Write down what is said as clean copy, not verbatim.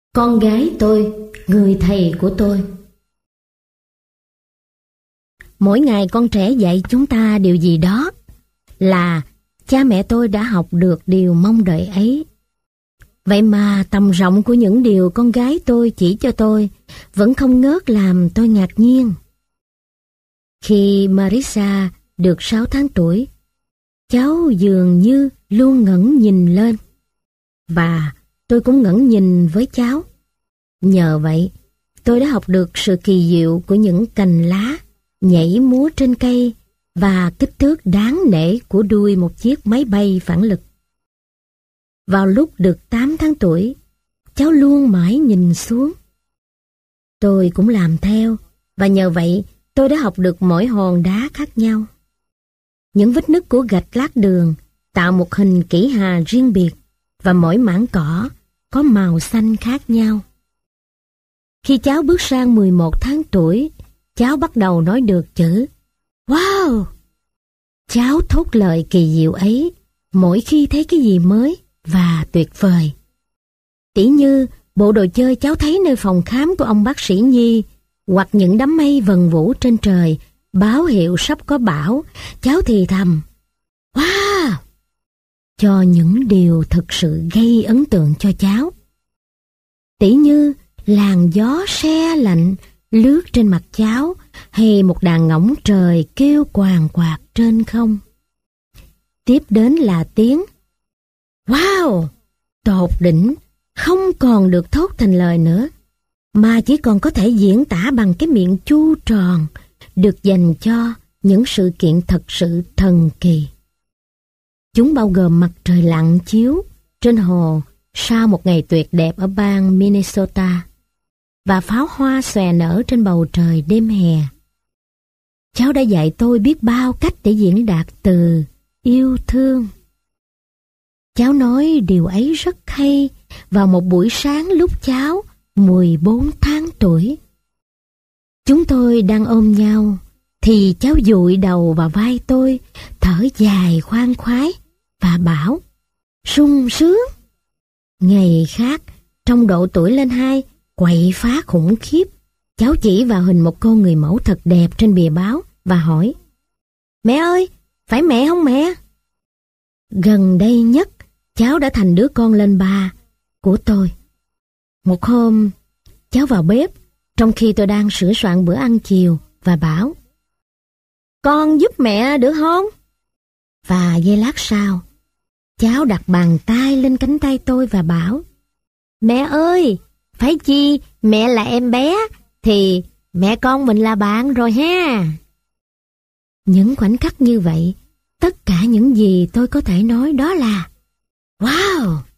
Con gái tôi, người thầy của tôi. Mỗi ngày con trẻ dạy chúng ta điều gì đó, là cha mẹ tôi đã học được điều mong đợi ấy. Vậy mà tầm rộng của những điều con gái tôi chỉ cho tôi vẫn không ngớt làm tôi ngạc nhiên. Khi Marissa được 6 tháng tuổi, cháu dường như luôn ngẩng nhìn lên, và tôi cũng ngẩng nhìn với cháu. Nhờ vậy, tôi đã học được sự kỳ diệu của những cành lá nhảy múa trên cây và kích thước đáng nể của đuôi một chiếc máy bay phản lực. Vào lúc được 8 tháng tuổi, cháu luôn mãi nhìn xuống. Tôi cũng làm theo, và nhờ vậy tôi đã học được mỗi hòn đá khác nhau. Những vết nứt của gạch lát đường tạo một hình kỷ hà riêng biệt, và mỗi mảng cỏ có màu xanh khác nhau. Khi cháu bước sang 11 tháng tuổi, cháu bắt đầu nói được chữ Wow! Cháu thốt lời kỳ diệu ấy mỗi khi thấy cái gì mới và tuyệt vời. Tỉ như bộ đồ chơi cháu thấy nơi phòng khám của ông bác sĩ Nhi, hoặc những đám mây vần vũ trên trời báo hiệu sắp có bão, cháu thì thầm Wow! Cho những điều thực sự gây ấn tượng cho cháu. Tỉ như làn gió se lạnh lướt trên mặt cháu, hay một đàn ngỗng trời kêu quàng quạt trên không. Tiếp đến là tiếng Wow! Tột đỉnh, không còn được thốt thành lời nữa, mà chỉ còn có thể diễn tả bằng cái miệng chu tròn được dành cho những sự kiện thật sự thần kỳ. Chúng bao gồm mặt trời lặn chiếu trên hồ sau một ngày tuyệt đẹp ở bang Minnesota, và pháo hoa xòe nở trên bầu trời đêm hè. Cháu đã dạy tôi biết bao cách để diễn đạt từ yêu thương. Cháu nói điều ấy rất hay vào một buổi sáng lúc cháu 14 tháng tuổi. Chúng tôi đang ôm nhau, thì cháu dụi đầu vào vai tôi, thở dài khoan khoái và bảo sung sướng. Ngày khác, trong độ tuổi lên 2, quậy phá khủng khiếp, cháu chỉ vào hình một cô người mẫu thật đẹp trên bìa báo và hỏi Mẹ ơi, phải mẹ không mẹ? Gần đây nhất, cháu đã thành đứa con lên 3 của tôi. Một hôm, cháu vào bếp trong khi tôi đang sửa soạn bữa ăn chiều và bảo Con giúp mẹ được không? Và giây lát sau, cháu đặt bàn tay lên cánh tay tôi và bảo Mẹ ơi, phải chi mẹ là em bé thì mẹ con mình là bạn rồi ha. Những khoảnh khắc như vậy, tất cả những gì tôi có thể nói đó là Wow!